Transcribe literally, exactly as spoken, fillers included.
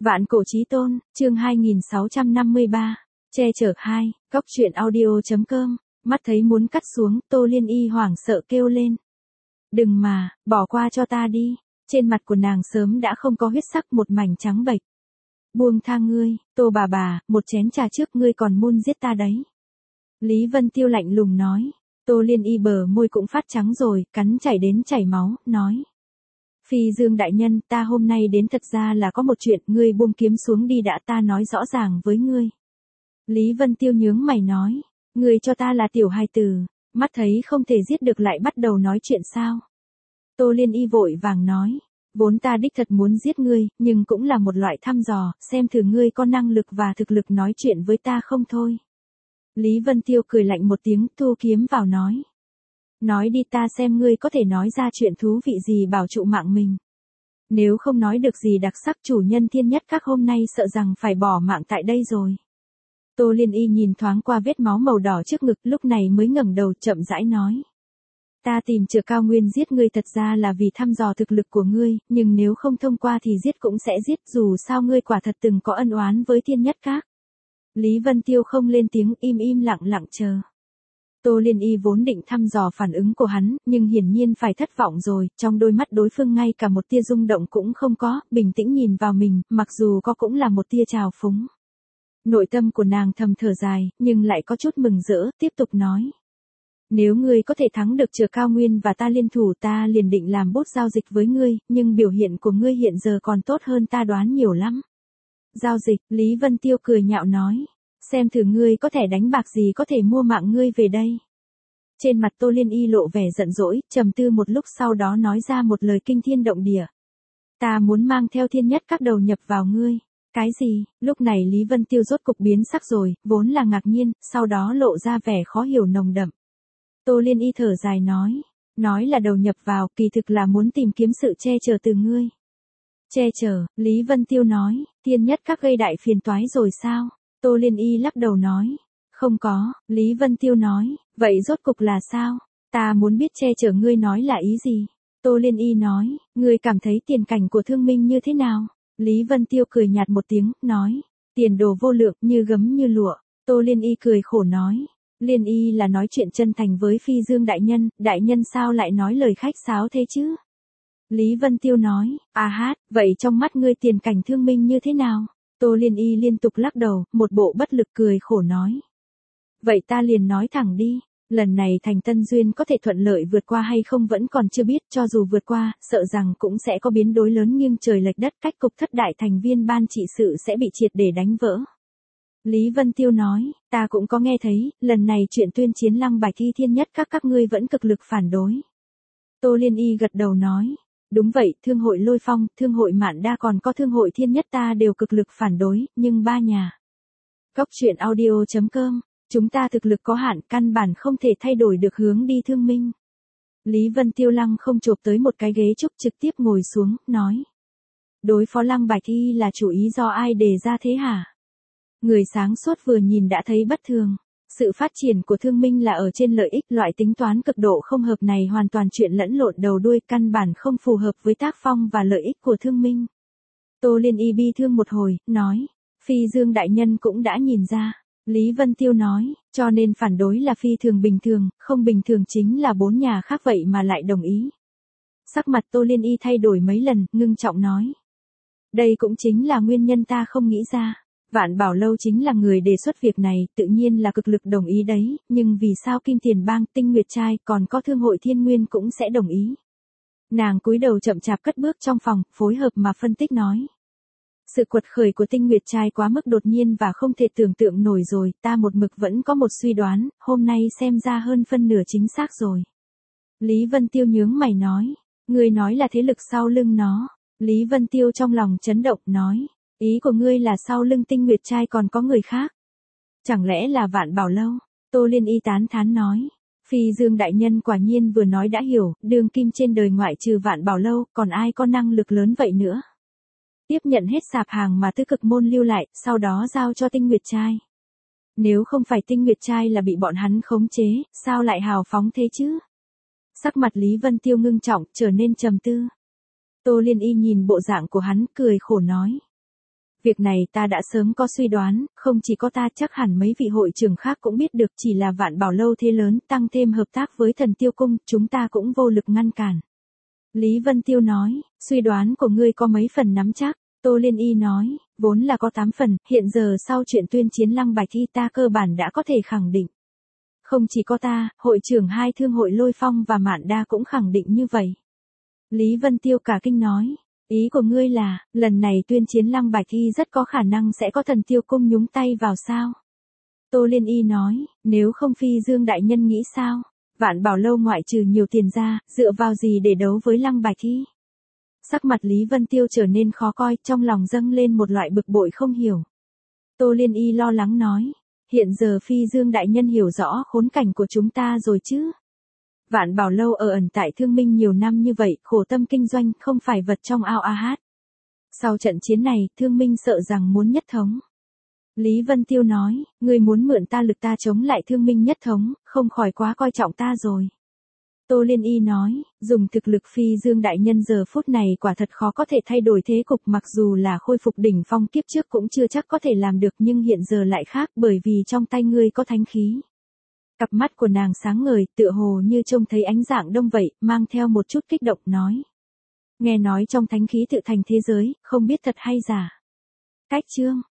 Vạn cổ chí tôn, chương hai nghìn sáu trăm năm mươi ba, che chở hai, góc truyện audio.com, mắt thấy muốn cắt xuống, Tô Liên Y hoảng sợ kêu lên. Đừng mà, bỏ qua cho ta đi, trên mặt của nàng sớm đã không có huyết sắc, một mảnh trắng bệch. Buông tha ngươi, Tô bà bà, một chén trà trước ngươi còn muốn giết ta đấy. Lý Vân Tiêu lạnh lùng nói. Tô Liên Y bờ môi cũng phát trắng rồi, cắn chảy đến chảy máu, nói. Phi Dương đại nhân, ta hôm nay đến thật ra là có một chuyện, ngươi buông kiếm xuống đi đã, ta nói rõ ràng với ngươi. Lý Vân Tiêu nhướng mày nói, ngươi cho ta là tiểu hài tử, mắt thấy không thể giết được lại bắt đầu nói chuyện sao. Tô Liên Y vội vàng nói, vốn ta đích thật muốn giết ngươi, nhưng cũng là một loại thăm dò, xem thử ngươi có năng lực và thực lực nói chuyện với ta không thôi. Lý Vân Tiêu cười lạnh một tiếng, thu kiếm vào nói. Nói đi, ta xem ngươi có thể nói ra chuyện thú vị gì bảo trụ mạng mình. Nếu không nói được gì đặc sắc, chủ nhân thiên nhất các hôm nay sợ rằng phải bỏ mạng tại đây rồi. Tô Liên Y nhìn thoáng qua vết máu màu đỏ trước ngực, lúc này mới ngẩng đầu chậm rãi nói. Ta tìm Chửa Cao Nguyên giết ngươi thật ra là vì thăm dò thực lực của ngươi, nhưng nếu không thông qua thì giết cũng sẽ giết, dù sao ngươi quả thật từng có ân oán với thiên nhất các. Lý Vân Tiêu không lên tiếng, im im lặng lặng chờ. Tô Liên Y vốn định thăm dò phản ứng của hắn, nhưng hiển nhiên phải thất vọng rồi, trong đôi mắt đối phương ngay cả một tia rung động cũng không có, bình tĩnh nhìn vào mình, mặc dù có cũng là một tia trào phúng. Nội tâm của nàng thầm thở dài, nhưng lại có chút mừng rỡ, tiếp tục nói. Nếu ngươi có thể thắng được Chửa Cao Nguyên và ta liên thủ, ta liền định làm bốt giao dịch với ngươi, nhưng biểu hiện của ngươi hiện giờ còn tốt hơn ta đoán nhiều lắm. Giao dịch, Lý Vân Tiêu cười nhạo nói. Xem thử ngươi có thẻ đánh bạc gì có thể mua mạng ngươi về đây. Trên mặt Tô Liên Y lộ vẻ giận dỗi, trầm tư một lúc sau đó nói ra một lời kinh thiên động địa. Ta muốn mang theo thiên nhất các đầu nhập vào ngươi. Cái gì? Lúc này Lý Vân Tiêu rốt cục biến sắc rồi, vốn là ngạc nhiên, sau đó lộ ra vẻ khó hiểu nồng đậm. Tô Liên Y thở dài nói. Nói là đầu nhập vào, kỳ thực là muốn tìm kiếm sự che chở từ ngươi. Che chở, Lý Vân Tiêu nói, thiên nhất các gây đại phiền toái rồi sao? Tô Liên Y lắc đầu nói. Không có, Lý Vân Tiêu nói, vậy rốt cục là sao? Ta muốn biết che chở ngươi nói là ý gì? Tô Liên Y nói, ngươi cảm thấy tiền cảnh của Thương Minh như thế nào? Lý Vân Tiêu cười nhạt một tiếng, nói, tiền đồ vô lượng, như gấm như lụa. Tô Liên Y cười khổ nói, Liên Y là nói chuyện chân thành với Phi Dương đại nhân, đại nhân sao lại nói lời khách sáo thế chứ? Lý Vân Tiêu nói, à hát, vậy trong mắt ngươi tiền cảnh Thương Minh như thế nào? Tô Liên Y liên tục lắc đầu, một bộ bất lực cười khổ nói. Vậy ta liền nói thẳng đi, lần này thành Tân Duyên có thể thuận lợi vượt qua hay không vẫn còn chưa biết, cho dù vượt qua, sợ rằng cũng sẽ có biến đổi lớn nghiêng trời lệch đất, cách cục thất đại thành viên ban trị sự sẽ bị triệt để đánh vỡ. Lý Vân Tiêu nói, ta cũng có nghe thấy, lần này chuyện tuyên chiến Lăng Bạch Thi thiên nhất các các ngươi vẫn cực lực phản đối. Tô Liên Y gật đầu nói. Đúng vậy, thương hội Lôi Phong, thương hội Mạn Đa còn có thương hội Thiên Nhất ta đều cực lực phản đối, nhưng ba nhà. Góc truyện audio.com, chúng ta thực lực có hạn, căn bản không thể thay đổi được hướng đi Thương Minh. Lý Vân Tiêu lăng không chộp tới một cái ghế trúc trực tiếp ngồi xuống, nói. Đối phó Lăng Bạch Thi là chủ ý do ai đề ra thế hả? Người sáng suốt vừa nhìn đã thấy bất thường. Sự phát triển của Thương Minh là ở trên lợi ích, loại tính toán cực độ không hợp này hoàn toàn chuyện lẫn lộn đầu đuôi, căn bản không phù hợp với tác phong và lợi ích của Thương Minh. Tô Liên Y bi thương một hồi, nói, Phi Dương đại nhân cũng đã nhìn ra. Lý Vân Tiêu nói, cho nên phản đối là phi thường bình thường, không bình thường chính là bốn nhà khác vậy mà lại đồng ý. Sắc mặt Tô Liên Y thay đổi mấy lần, ngưng trọng nói. Đây cũng chính là nguyên nhân ta không nghĩ ra. Vạn Bảo Lâu chính là người đề xuất việc này, tự nhiên là cực lực đồng ý đấy, nhưng vì sao Kim Tiền Bang, Tinh Nguyệt Trai, còn có Thương hội Thiên Nguyên cũng sẽ đồng ý. Nàng cúi đầu chậm chạp cất bước trong phòng, phối hợp mà phân tích nói. Sự quật khởi của Tinh Nguyệt Trai quá mức đột nhiên và không thể tưởng tượng nổi rồi, ta một mực vẫn có một suy đoán, hôm nay xem ra hơn phân nửa chính xác rồi. Lý Vân Tiêu nhướng mày nói, người nói là thế lực sau lưng nó. Lý Vân Tiêu trong lòng chấn động nói. Ý của ngươi là sau lưng Tinh Nguyệt Trai còn có người khác? Chẳng lẽ là Vạn Bảo Lâu? Tô Liên Y tán thán nói. Phi Dương đại nhân quả nhiên vừa nói đã hiểu, đường kim trên đời ngoại trừ Vạn Bảo Lâu, còn ai có năng lực lớn vậy nữa? Tiếp nhận hết sạp hàng mà Tứ Cực Môn lưu lại, sau đó giao cho Tinh Nguyệt Trai. Nếu không phải Tinh Nguyệt Trai là bị bọn hắn khống chế, sao lại hào phóng thế chứ? Sắc mặt Lý Vân Tiêu ngưng trọng, trở nên trầm tư. Tô Liên Y nhìn bộ dạng của hắn, cười khổ nói. Việc này ta đã sớm có suy đoán, không chỉ có ta chắc hẳn mấy vị hội trưởng khác cũng biết được, chỉ là Vạn Bảo Lâu thế lớn, tăng thêm hợp tác với Thần Tiêu Cung, chúng ta cũng vô lực ngăn cản. Lý Vân Tiêu nói, suy đoán của ngươi có mấy phần nắm chắc? Tô Liên Y nói, vốn là có tám phần, hiện giờ sau chuyện tuyên chiến Lăng Bạch Thi ta cơ bản đã có thể khẳng định. Không chỉ có ta, hội trưởng hai thương hội Lôi Phong và Mạn Đa cũng khẳng định như vậy. Lý Vân Tiêu cả kinh nói, ý của ngươi là, lần này tuyên chiến Lăng Bạch Thi rất có khả năng sẽ có Thần Tiêu Cung nhúng tay vào sao? Tô Liên Y nói, nếu không Phi Dương đại nhân nghĩ sao? Vạn Bảo Lâu ngoại trừ nhiều tiền ra, dựa vào gì để đấu với Lăng Bạch Thi? Sắc mặt Lý Vân Tiêu trở nên khó coi, trong lòng dâng lên một loại bực bội không hiểu. Tô Liên Y lo lắng nói, hiện giờ Phi Dương đại nhân hiểu rõ khốn cảnh của chúng ta rồi chứ? Vạn Bảo Lâu ở ẩn tại Thương Minh nhiều năm như vậy, khổ tâm kinh doanh, không phải vật trong ao a hát. Sau trận chiến này, Thương Minh sợ rằng muốn nhất thống. Lý Vân Tiêu nói, ngươi muốn mượn ta lực ta chống lại Thương Minh nhất thống, không khỏi quá coi trọng ta rồi. Tô Liên Y nói, dùng thực lực Phi Dương đại nhân giờ phút này quả thật khó có thể thay đổi thế cục, mặc dù là khôi phục đỉnh phong kiếp trước cũng chưa chắc có thể làm được, nhưng hiện giờ lại khác, bởi vì trong tay ngươi có thánh khí. Cặp mắt của nàng sáng ngời, tựa hồ như trông thấy ánh dạng đông vậy, mang theo một chút kích động nói. Nghe nói trong thánh khí tự thành thế giới, không biết thật hay giả. Cách chương